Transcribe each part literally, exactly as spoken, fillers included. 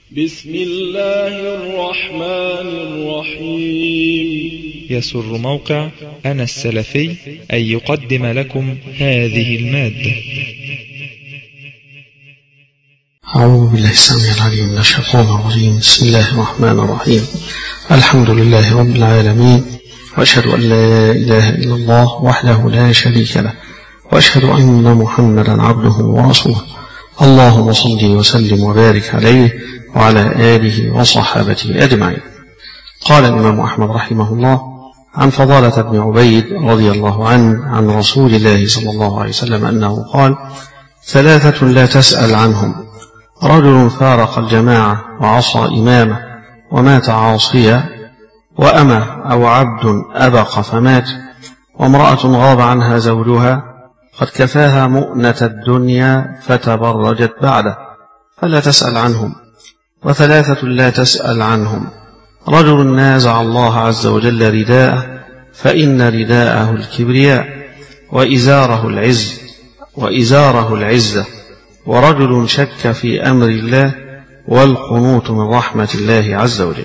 بسم الله الرحمن الرحيم. يسر موقع أنا السلفي أن يقدم لكم هذه المادة. أعوذ بالله السميع العليم من الشيطان الرجيم. بسم الله الرحمن الرحيم. الحمد لله رب العالمين، وأشهد أن لا إله إلا الله وحده لا شريك له، وأشهد أن محمدا عبده ورسوله. اللهم صل وسلم وبارك عليه وعلى آله وصحابته أجمعين. قال الإمام أحمد رحمه الله عن فضالة بن عبيد رضي الله عنه عن رسول الله صلى الله عليه وسلم أنه قال: ثلاثة لا تسأل عنهم: رجل فارق الجماعة وعصى إمامه ومات عاصيا، وأمة أو عبد أبق فمات، وامرأة غاب عنها زوجها قد كفاها مؤنة الدنيا فتبرجت بعده فلا تسأل عنهم. وثلاثة لا تسأل عنهم: رجل نازع الله عز وجل رداءه فإن رداءه الكبرياء، وإزاره العز وإزاره العزة، ورجل شك في أمر الله والقنوط من رحمة الله عز وجل.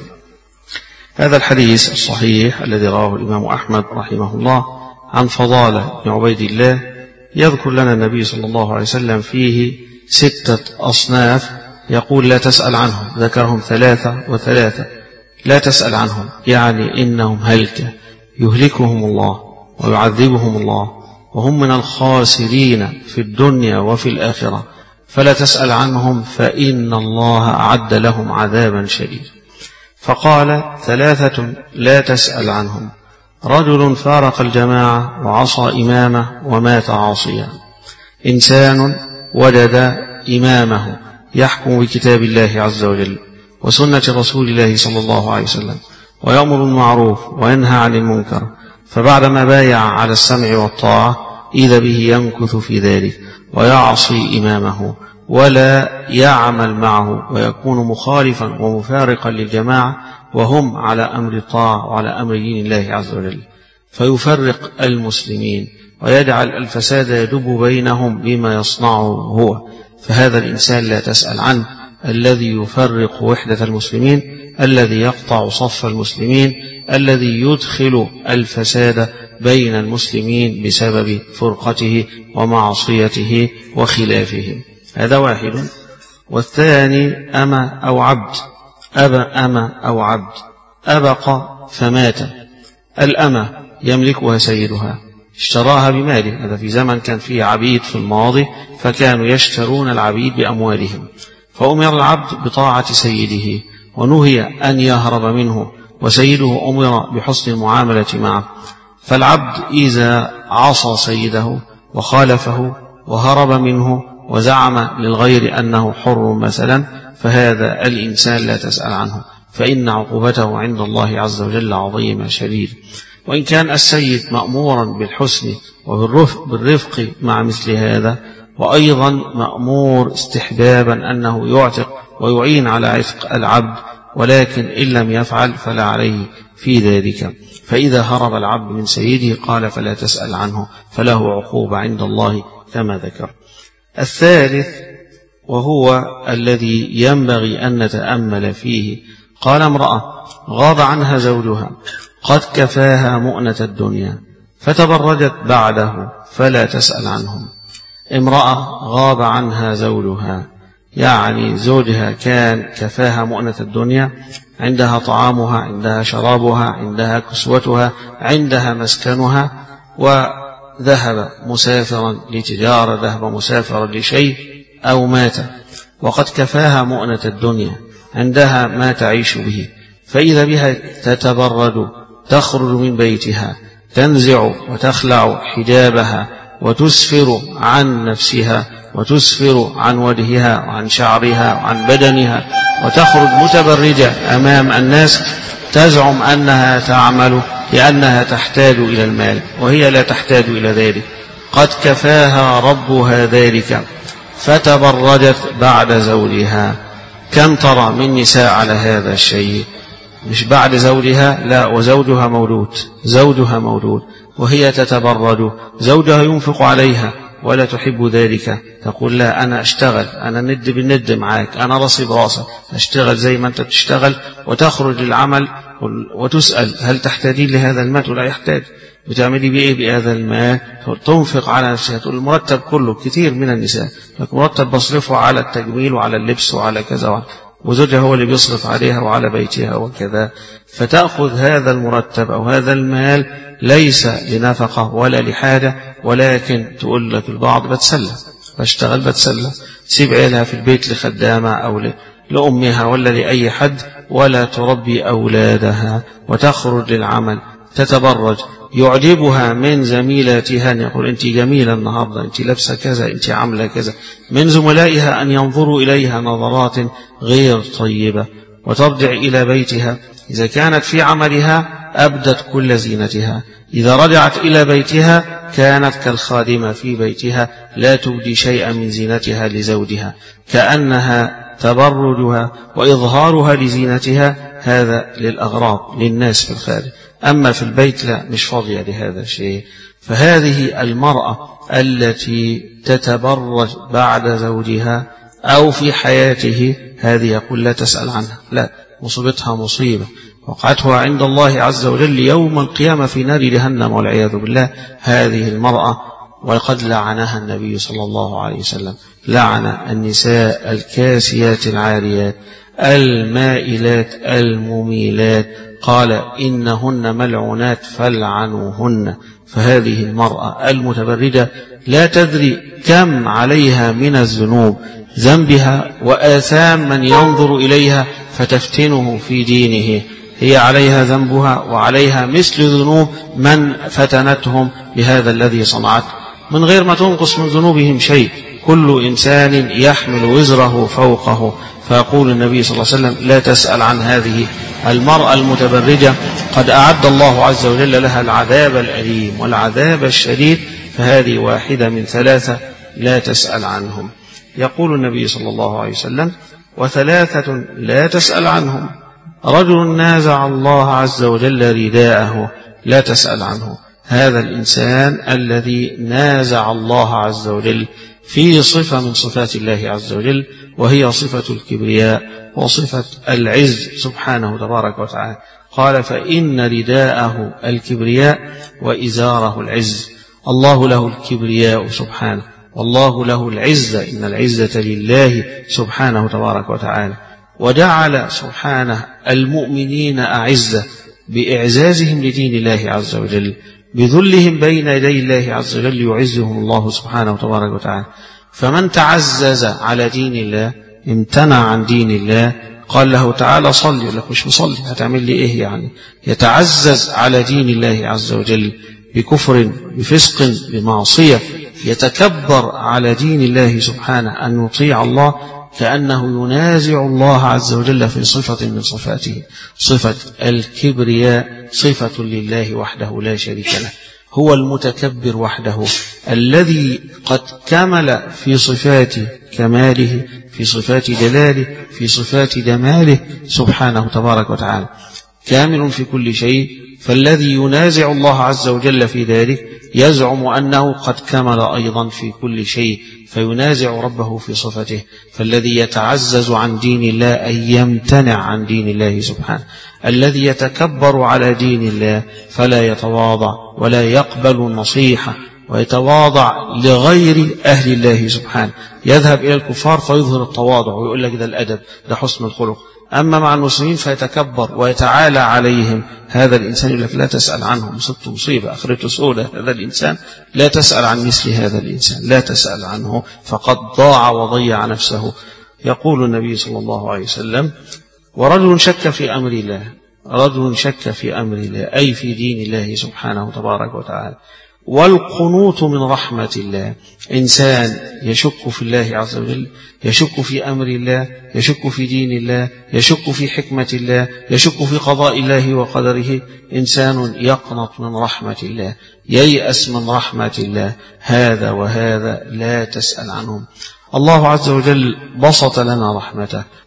هذا الحديث الصحيح الذي رواه الإمام أحمد رحمه الله عن فضالة بن عبيد الله يذكر لنا النبي صلى الله عليه وسلم فيه ستة أصناف يقول لا تسأل عنهم، ذكرهم ثلاثة وثلاثة. لا تسأل عنهم يعني إنهم هلكة يهلكهم الله ويعذبهم الله، وهم من الخاسرين في الدنيا وفي الآخرة، فلا تسأل عنهم فإن الله أعد لهم عذابا شديدا. فقال: ثلاثة لا تسأل عنهم: رجل فارق الجماعة وعصى إمامه ومات عاصيا. إنسان وجد إمامه يحكم بكتاب الله عز وجل وسنة رسول الله صلى الله عليه وسلم، ويأمر بالمعروف وينهى عن المنكر، فبعدما بايع على السمع والطاعة إذا به ينكث في ذلك ويعصي إمامه ولا يعمل معه ويكون مخالفا ومفارقا للجماعة وهم على أمر الطاعة وعلى أمر دين الله عز وجل، فيفرق المسلمين ويجعل الفساد يدب بينهم بما يصنعه هو. فهذا الإنسان لا تسأل عنه، الذي يفرق وحدة المسلمين، الذي يقطع صف المسلمين، الذي يدخل الفساد بين المسلمين بسبب فرقته ومعصيته وخلافهم. هذا واحد. والثاني أما أو عبد. أبا أما أو عبد أبق فمات. الأمة يملكها سيدها، اشتراها بماله. هذا في زمن كان فيه عبيد في الماضي، فكانوا يشترون العبيد بأموالهم، فأمر العبد بطاعة سيده ونهي أن يهرب منه، وسيده أمر بحسن المعاملة معه. فالعبد إذا عصى سيده وخالفه وهرب منه وزعم للغير أنه حر مثلا، فهذا الإنسان لا تسأل عنه، فإن عقوبته عند الله عز وجل عظيمة شديد. وإن كان السيد مأمورا بالحسن وبالرفق مع مثل هذا، وأيضا مأمور استحبابا أنه يعتق ويعين على عتق العبد، ولكن إن لم يفعل فلا عليه في ذلك. فإذا هرب العبد من سيده قال فلا تسأل عنه، فله عقوبة عند الله كما ذكر. الثالث وهو الذي ينبغي أن نتأمل فيه، قال: امرأة غاب عنها زوجها قد كفاها مؤنة الدنيا فتبرجت بعده فلا تسأل عنهم. امرأة غاب عنها زوجها يعني زوجها كان كفاها مؤنة الدنيا، عندها طعامها، عندها شرابها، عندها كسوتها، عندها مسكنها، وذهب مسافرا لتجارة، ذهب مسافرا لشيء أو مات، وقد كفاها مؤنة الدنيا، عندها ما تعيش به، فإذا بها تتبرد، تخرج من بيتها، تنزع وتخلع حجابها وتسفر عن نفسها وتسفر عن وجهها وعن شعرها وعن بدنها، وتخرج متبرجة أمام الناس تزعم أنها تعمل لأنها تحتاج إلى المال، وهي لا تحتاج إلى ذلك. قد كفاها ربها ذلك فتبرجت بعد زوجها. كم ترى من نساء على هذا الشيء؟ مش بعد زوجها، لا، وزوجها مولود، زوجها مولود وهي تتبرج، زوجها ينفق عليها ولا تحب ذلك، تقول لا أنا أشتغل، أنا ند بالند معاك، أنا راسي براسك، أشتغل زي ما أنت بتشتغل، وتخرج للعمل وتسأل هل تحتاجين لهذا المال؟ ولا يحتاج. بتعملي بإيه بهذا المال؟ تنفق على نفسها. تقول المرتب كله، كثير من النساء لكن مرتب بصرفه على التجميل وعلى اللبس وعلى كذا وعلى، وزوجها هو اللي بيصرف عليها وعلى بيتها وكذا. فتأخذ هذا المرتب أو هذا المال ليس لنفقة ولا لحاجة، ولكن تقول لك البعض بتسلى، بشتغل بتسلى، تسيب عيالها في البيت لخدامة أو لأمها ولا لأي حد، ولا تربي أولادها، وتخرج للعمل تتبرج. يعجبها من زميلاتها أن يقول أنت جميلة النهاردة، أنت لابسة كذا، أنت عاملة كذا. من زملائها أن ينظروا إليها نظرات غير طيبة. وترجع إلى بيتها إذا كانت في عملها أبدت كل زينتها، إذا رجعت إلى بيتها كانت كالخادمة في بيتها لا تبدي شيئا من زينتها لزوجها، كأنها تبرجها وإظهارها لزينتها هذا للأغراض للناس في الخارج، أما في البيت لا، مش فاضية لهذا الشيء. فهذه المرأة التي تتبرج بعد زوجها أو في حياته، هذه يقول لا تسأل عنها، لا، مصيبتها مصيبة وقعتها عند الله عز وجل يوم القيامة في نار جهنم والعياذ بالله. هذه المرأة وقد لعنها النبي صلى الله عليه وسلم، لعن النساء الكاسيات العاريات المائلات المميلات، قال إنهن ملعونات فلعنوهن. فهذه المرأة المتبرجة لا تدري كم عليها من الذنوب، ذنبها وآثام من ينظر إليها فتفتنه في دينه، هي عليها ذنبها وعليها مثل ذنوب من فتنتهم بهذا الذي صنعته، من غير ما تنقص من ذنوبهم شيء. كل إنسان يحمل وزره فوقه. فيقول النبي صلى الله عليه وسلم لا تسأل عن هذه المرأة المتبرجة، قد أعد الله عز وجل لها العذاب الأليم والعذاب الشديد. فهذه واحدة من ثلاثة لا تسأل عنهم. يقول النبي صلى الله عليه وسلم وثلاثة لا تسأل عنهم: رجل نازع الله عز وجل رداءه، لا تسأل عنه. هذا الإنسان الذي نازع الله عز وجل في صفة من صفات الله عز وجل، وهي صفة الكبرياء وصفة العز سبحانه تبارك وتعالى. قال فإن رداءه الكبرياء وإزاره العز. الله له الكبرياء سبحانه، والله له العزة، إن العزة لله سبحانه تبارك وتعالى. وجعل سبحانه المؤمنين أعزة بإعزازهم لدين الله عز وجل، بذلهم بين يدي الله عز وجل يعزهم الله سبحانه وتبارك وتعالى. فمن تعزز على دين الله امتنع عن دين الله، قال له تعالى صلي، يقول لك مش مصلي، هتعمل لي إيه يعني؟ يتعزز على دين الله عز وجل بكفر بفسق بمعصية، يتكبر على دين الله سبحانه أن يطيع الله، كأنه ينازع الله عز وجل في صفة من صفاته. صفة الكبرياء صفة لله وحده لا شريك له، هو المتكبر وحده الذي قد كمل في صفات كماله، في صفات جلاله، في صفات جماله سبحانه تبارك وتعالى، كامل في كل شيء. فالذي ينازع الله عز وجل في ذلك يزعم أنه قد كمل أيضا في كل شيء، فينازع ربه في صفته. فالذي يتعزز عن دين الله أن يمتنع عن دين الله سبحانه، الذي يتكبر على دين الله فلا يتواضع ولا يقبل النصيحة، ويتواضع لغير أهل الله سبحانه، يذهب إلى الكفار فيظهر التواضع ويقول لك ده الأدب، ده حسن الخلق. أما مع المسلمين فيتكبر ويتعالى عليهم. هذا الإنسان يقول لك لا تسأل عنه، مصيبته مصيبة، آخرته سودة. هذا الإنسان لا تسأل عن مثل هذا الإنسان، لا تسأل عنه، فقد ضاع وضيع نفسه. يقول النبي صلى الله عليه وسلم ورجل شك في أمر الله، رجل شك في أمر الله أي في دين الله سبحانه تبارك وتعالى. والقنوط من رحمة الله، إنسان يشك في الله عز وجل، يشك في أمر الله، يشك في دين الله، يشك في حكمة الله، يشك في قضاء الله وقدره. إنسان يقنط من رحمة الله، ييأس من رحمة الله. هذا وهذا لا تسأل عنهم. الله عز وجل بسط لنا رحمته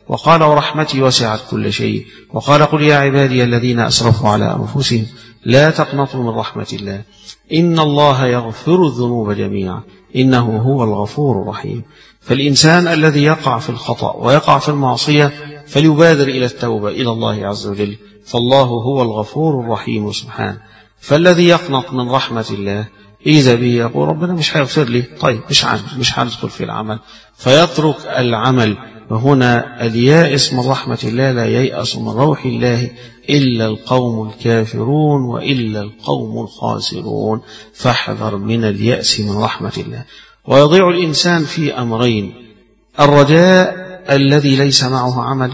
وقال ورحمتي وسعت كل شيء، وقال قل يا عبادي الذين أسرفوا على أنفسهم لا تقنطوا من رحمة الله إن الله يغفر الذنوب جميعا إنه هو الغفور الرحيم. فالإنسان الذي يقع في الخطأ ويقع في المعصية فليبادر إلى التوبة إلى الله عز وجل، فالله هو الغفور الرحيم سبحانه. فالذي يقنط من رحمة الله إذا به يقول ربنا مش هيغفر لي، طيب مش عامل، مش هندخل في العمل، فيترك العمل. وهنا اليائس من رحمة الله لا ييأس من روح الله إلا القوم الكافرون وإلا القوم الخاسرون. فاحذر من اليأس من رحمة الله. ويضيع الإنسان في أمرين: الرجاء الذي ليس معه عمل،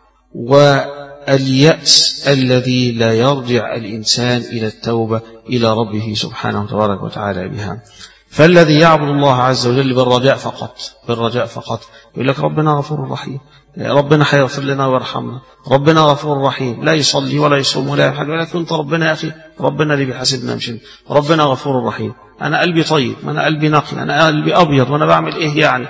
واليأس الذي لا يرجع الإنسان إلى التوبة إلى ربه سبحانه وتبارك وتعالى بها. فالذي يعبد الله عز وجل بالرجاء فقط، بالرجاء فقط، يقول لك ربنا غفور رحيم، ربنا هيغفر لنا ويرحمنا، ربنا غفور رحيم، لا يصلي ولا يصوم ولا يحج، ولكن انت ربنا يا أخي، ربنا اللي بيحاسبنا مش انت، ربنا غفور رحيم، أنا قلبي طيب، ما أنا قلبي نقي، أنا قلبي أبيض، وأنا بعمل إيه يعني؟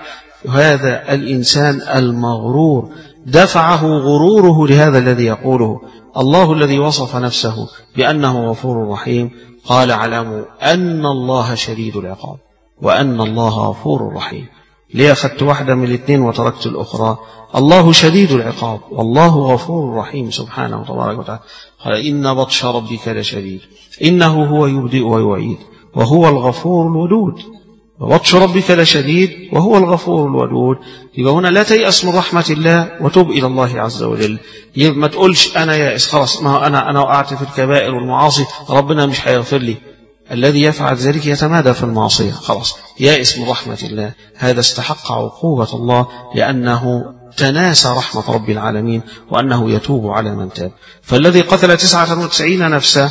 هذا الإنسان المغرور دفعه غروره لهذا الذي يقوله. الله الذي وصف نفسه بأنه غفور رحيم قال اعلموا أن الله شديد العقاب وأن الله غفور رحيم. ليه أخذت واحدة من الاثنين وتركت الأخرى؟ الله شديد العقاب والله غفور رحيم سبحانه وتبارك وتعالى. قال إن بطش ربك لشديد إنه هو يبدئ ويعيد وهو الغفور الودود. وبطش ربك لشديد وهو الغفور الودود. يبقى هنا لا تيأس من رحمة الله وتوب إلى الله عز وجل. ما تقولش أنا يائس خلاص، ما أنا أنا وقعت في الكبائر والمعاصي ربنا مش هيغفر لي. الذي يفعل ذلك يتمادى في المعصية، خلاص يائس من رحمة الله، هذا استحق عقوبة الله لأنه تناسى رحمة رب العالمين وأنه يتوب على من تاب. فالذي قتل تسعة وتسعين نفسا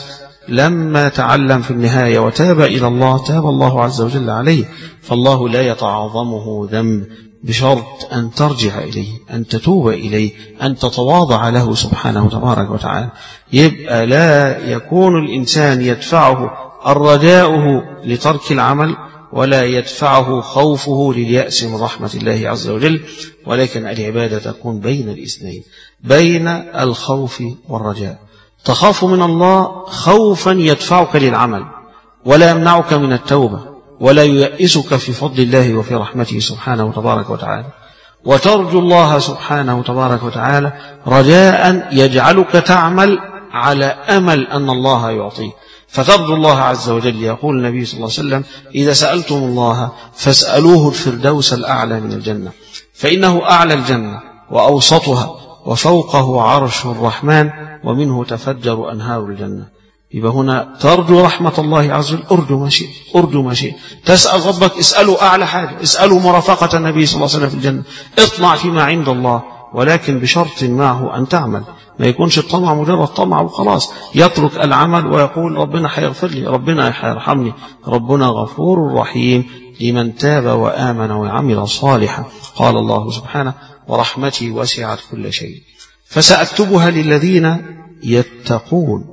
لما تعلم في النهاية وتاب إلى الله تاب الله عز وجل عليه. فالله لا يتعاظمه ذنب بشرط أن ترجع إليه، أن تتوب إليه، أن تتواضع له سبحانه وتبارك وتعالى. يبقى لا يكون الإنسان يدفعه الرجاؤه لترك العمل ولا يدفعه خوفه لليأس من رحمة الله عز وجل، ولكن العبادة تكون بين الاثنين، بين الخوف والرجاء. تخاف من الله خوفا يدفعك للعمل ولا يمنعك من التوبة ولا ييأسك في فضل الله وفي رحمته سبحانه وتبارك وتعالى، وترجو الله سبحانه وتبارك وتعالى رجاء يجعلك تعمل على أمل أن الله يعطيك. فترجو الله عز وجل. يقول النبي صلى الله عليه وسلم إذا سألتم الله فاسألوه الفردوس الأعلى من الجنة فإنه أعلى الجنة وأوسطها وفوقه عرش الرحمن ومنه تفجر أنهار الجنة. يبقى هنا ترجو رحمة الله عز وجل، أرجو ما شئت، أرجو ما شئت. تسأل ربك اسأله أعلى حاجة، اسأله مرافقة النبي صلى الله عليه وسلم في الجنة، اطمع فيما عند الله، ولكن بشرط معه أن تعمل. ما يكونش الطمع مجرد طمع وخلاص، يترك العمل ويقول ربنا هيغفر لي، ربنا هيرحمني. ربنا غفور رحيم لمن تاب وآمن وعمل صالحا. قال الله سبحانه ورحمتي وسعت كل شيء فسأكتبها للذين يتقون،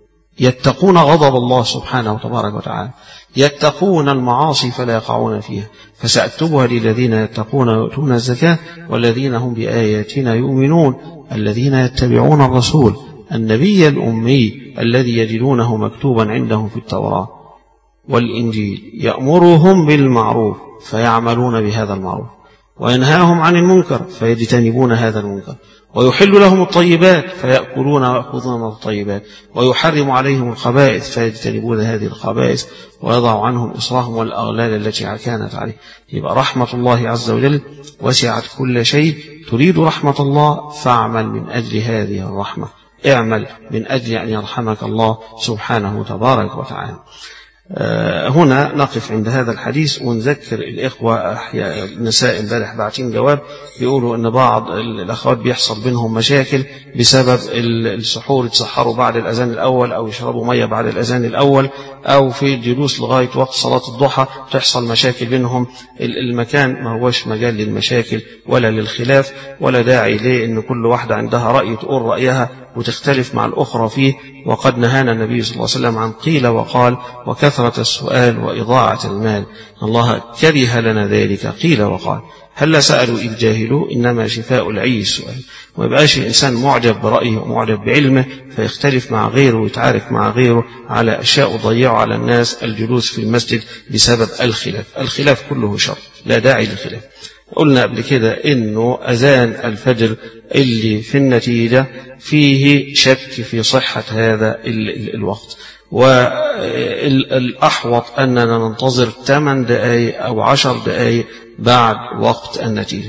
يتقون غضب الله سبحانه وتبارك وتعالى، يتقون المعاصي فلا يقعون فيها. فسأكتبها للذين يتقون ويؤتون الزكاة والذين هم بآياتنا يؤمنون الذين يتبعون الرسول النبي الأمي الذي يجدونه مكتوبا عندهم في التوراة والإنجيل يأمرهم بالمعروف فيعملون بهذا المعروف وينهاهم عن المنكر فيجتنبون هذا المنكر ويحل لهم الطيبات فيأكلون ويأخذون من الطيبات ويحرم عليهم الخبائث فيجتنبون هذه الخبائث ويضع عنهم إصرهم والأغلال التي كانت عليه. يبقى رحمة الله عز وجل وسعت كل شيء. تريد رحمة الله فاعمل من أجل هذه الرحمة، اعمل من أجل أن يرحمك الله سبحانه وتبارك وتعالى. هنا نقف عند هذا الحديث ونذكر الإخوة. النساء امبارح باعتين جواب بيقولوا أن بعض الأخوات بيحصل بينهم مشاكل بسبب السحور، يتسحروا بعد الأذان الأول أو يشربوا مية بعد الأذان الأول أو في الجلوس لغاية وقت صلاة الضحى تحصل مشاكل بينهم. المكان ما هوش مجال للمشاكل ولا للخلاف ولا داعي ليه أن كل واحدة عندها رأي تقول رأيها وتختلف مع الأخرى فيه. وقد نهانا النبي صلى الله عليه وسلم عن قيل وقال وكثرة السؤال وإضاعة المال. الله كره لنا ذلك قيل وقال. هل سألوا إذ جاهلوا؟ إنما شفاء العي السؤال. وما يبقاش الإنسان معجب برأيه ومعجب بعلمه فيختلف مع غيره ويتعارك مع غيره على أشياء تضيع على الناس الجلوس في المسجد بسبب الخلاف. الخلاف كله شر، لا داعي للخلاف. قلنا قبل كده إنه أذان الفجر اللي في النتيجة فيه شك في صحة هذا الوقت، والأحوط أننا ننتظر ثمان دقائق أو عشر دقائق بعد وقت النتيجة.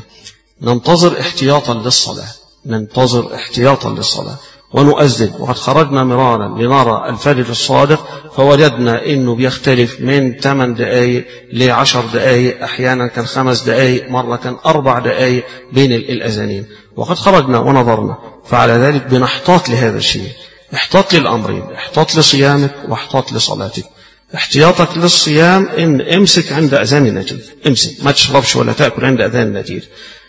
ننتظر احتياطا للصلاة، ننتظر احتياطا للصلاة ونؤذن. وقد خرجنا مرارا لنرى الفجر الصادق فوجدنا انه بيختلف من ثمان دقائق لعشر دقائق، احيانا كان خمس دقائق، مرة كان اربع دقائق بين الاذانين. وقد خرجنا ونظرنا، فعلى ذلك بنحتاط لهذا الشيء. احتاط للامرين، احتاط لصيامك واحتاط لصلاتك. احتياطك للصيام ان امسك عند اذان النتيجة، امسك، ما تشربش ولا تاكل عند اذان النتيجة.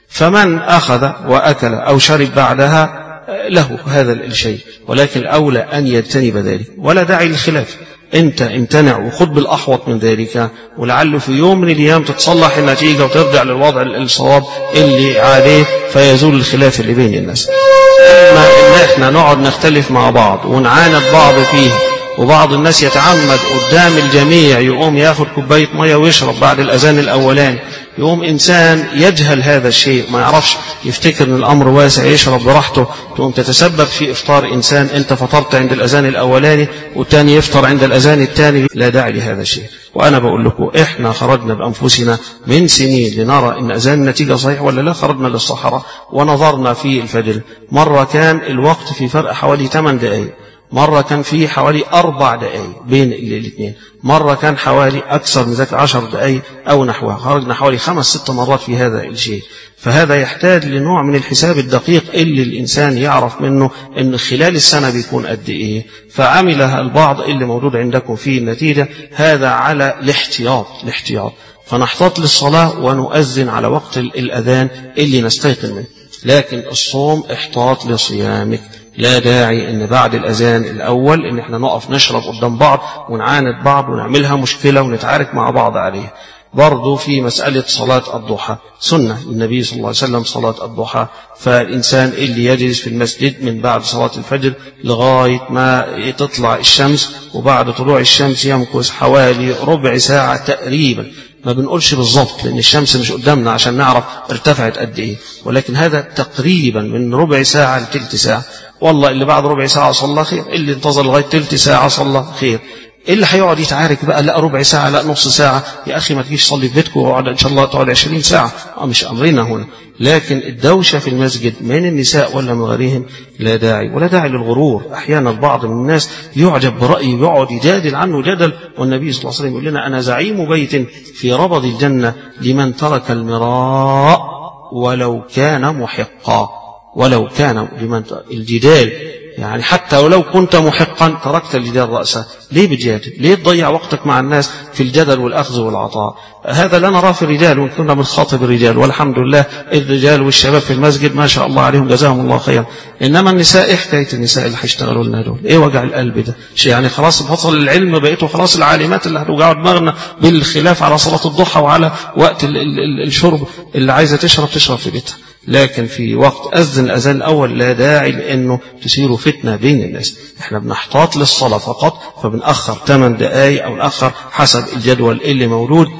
فمن اخذ واكل او شرب بعدها له هذا الشيء، ولكن الأولى أن يجتنب ذلك، ولا داعي للخلاف. أنت امتنع وخذ بالأحوط من ذلك، ولعله في يوم من الأيام تتصلح النتيجة وترجع للوضع الصواب اللي عليه فيزول الخلاف اللي بين الناس. أما إن إحنا نقعد نختلف مع بعض ونعاند بعض فيه، وبعض الناس يتعمد قدام الجميع يقوم ياخد كوباية مية ويشرب بعد الأذان الأولاني، يقوم إنسان يجهل هذا الشيء ما يعرفش، يفتكر أن الأمر واسع يشرب براحته، تقوم تتسبب في إفطار إنسان أنت فطرت عند الأذان الأولاني والتاني يفطر عند الأذان الثاني. لا داعي لهذا الشيء. وأنا بقول لكم إحنا خرجنا بأنفسنا من سنين لنرى إن أذان النتيجة صحيح ولا لا. خرجنا للصحراء ونظرنا في الفجر، مرة كان الوقت في فرق حوالي ثمان دقائق، مرة كان فيه حوالي أربع دقائق بين الاثنين، مرة كان حوالي أكثر من ذلك عشر دقائق أو نحوها. خرجنا حوالي خمس ست مرات في هذا الشيء. فهذا يحتاج لنوع من الحساب الدقيق اللي الإنسان يعرف منه أن خلال السنة بيكون قد إيه. فعملها البعض اللي موجود عندكم في النتيجة، هذا على الاحتياط الاحتياط فنحتاط للصلاة ونؤذن على وقت الأذان اللي نستيقن منه. لكن الصوم احتاط لصيامك، لا داعي ان بعد الاذان الاول ان احنا نقف نشرب قدام بعض ونعاند بعض ونعملها مشكلة ونتعارك مع بعض عليها. برضو في مسألة صلاة الضحى، سنة للنبي صلى الله عليه وسلم صلاة الضحى. فالإنسان اللي يجلس في المسجد من بعد صلاة الفجر لغاية ما تطلع الشمس، وبعد طلوع الشمس يمكث حوالي ربع ساعة تقريبا. ما بنقولش بالضبط لأن الشمس مش قدامنا عشان نعرف ارتفعت قد إيه، ولكن هذا تقريبا من ربع ساعة لتلت ساعة. والله اللي بعد ربع ساعة صلى خير، اللي انتظر لغاية تلت ساعة صلى خير. اللي هيقعد يتعارك بقى لا ربع ساعة لا نص ساعة، يا أخي ما تجيش تصلي في بيتك وقعد إن شاء الله تقعد عشرين ساعة، اه مش أمرنا هنا. لكن الدوشة في المسجد من النساء ولا من غيرهم لا داعي، ولا داعي للغرور. أحيانا بعض من الناس يعجب برأيه ويقعد يجادل عنه جدل، والنبي صلى الله عليه وسلم يقول لنا أنا زعيم بيت في ربض الجنة لمن ترك المراء ولو كان محقا. ولو كان لمن الجدال، يعني حتى ولو كنت محقا تركت الجدال رأسه. ليه بتجادل؟ ليه تضيع وقتك مع الناس في الجدل والأخذ والعطاء؟ هذا لا نراه في الرجال، وإن كنا بنخاطب الرجال والحمد لله الرجال والشباب في المسجد ما شاء الله عليهم جزاهم الله خيرا. إنما النساء، إيه حكاية النساء اللي هيشتغلوا لنا دول؟ إيه وجع القلب ده؟ شيء يعني خلاص بفضل العلم بقيتوا خلاص العالمات اللي هتوجعوا دماغنا بالخلاف على صلاة الضحى وعلى وقت ال ال ال الشرب. اللي عايزة تشرب تشرب في بيتها، لكن في وقت أذن الأذان الأول لا داعي لأنه تسير فتنة بين الناس. احنا بنحتاط للصلاة فقط، فبنأخر ثمان دقائق أو نأخر حسب الجدول اللي موجود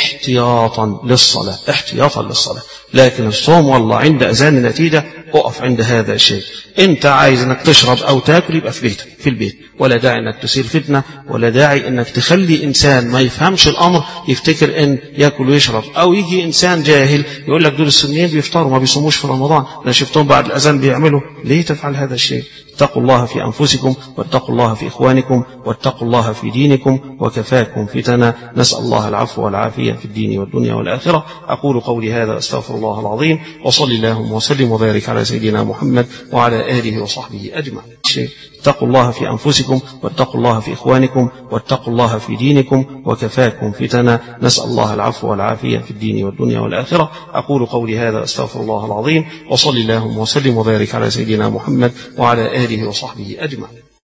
احتياطا للصلاة، احتياطا للصلاة. لكن الصوم والله عند أذان النتيجة اقف عند هذا الشيء. انت عايز انك تشرب او تاكل يبقى في بيتك في البيت، ولا داعي انك تثير فتنة، ولا داعي انك تخلي انسان ما يفهمش الامر يفتكر ان ياكل ويشرب، او يجي انسان جاهل يقول لك دول السنيين بيفطروا ما بيصوموش في رمضان، انا شفتهم بعد الاذان بيعملوا. ليه تفعل هذا الشيء؟ اتقوا الله في انفسكم، واتقوا الله في اخوانكم، واتقوا الله في دينكم، وكفاكم فتنة. نسأل الله العفو والعافية في الدين والدنيا والآخرة. أقول قولي هذا أستغفر الله العظيم، وصلي اللهم وسلم وبارك على سيدنا محمد وعلى آله وصحبه أجمعين. اتقوا الله في أنفسكم، واتقوا الله في إخوانكم، واتقوا الله في دينكم، وكفاكم فتنة. نسأل الله العفو والعافية في الدين والدنيا والآخرة. أقول قولي هذا أستغفر الله العظيم، وصلي اللهم وسلم وبارك على سيدنا محمد وعلى آله وصحبه أجمعين.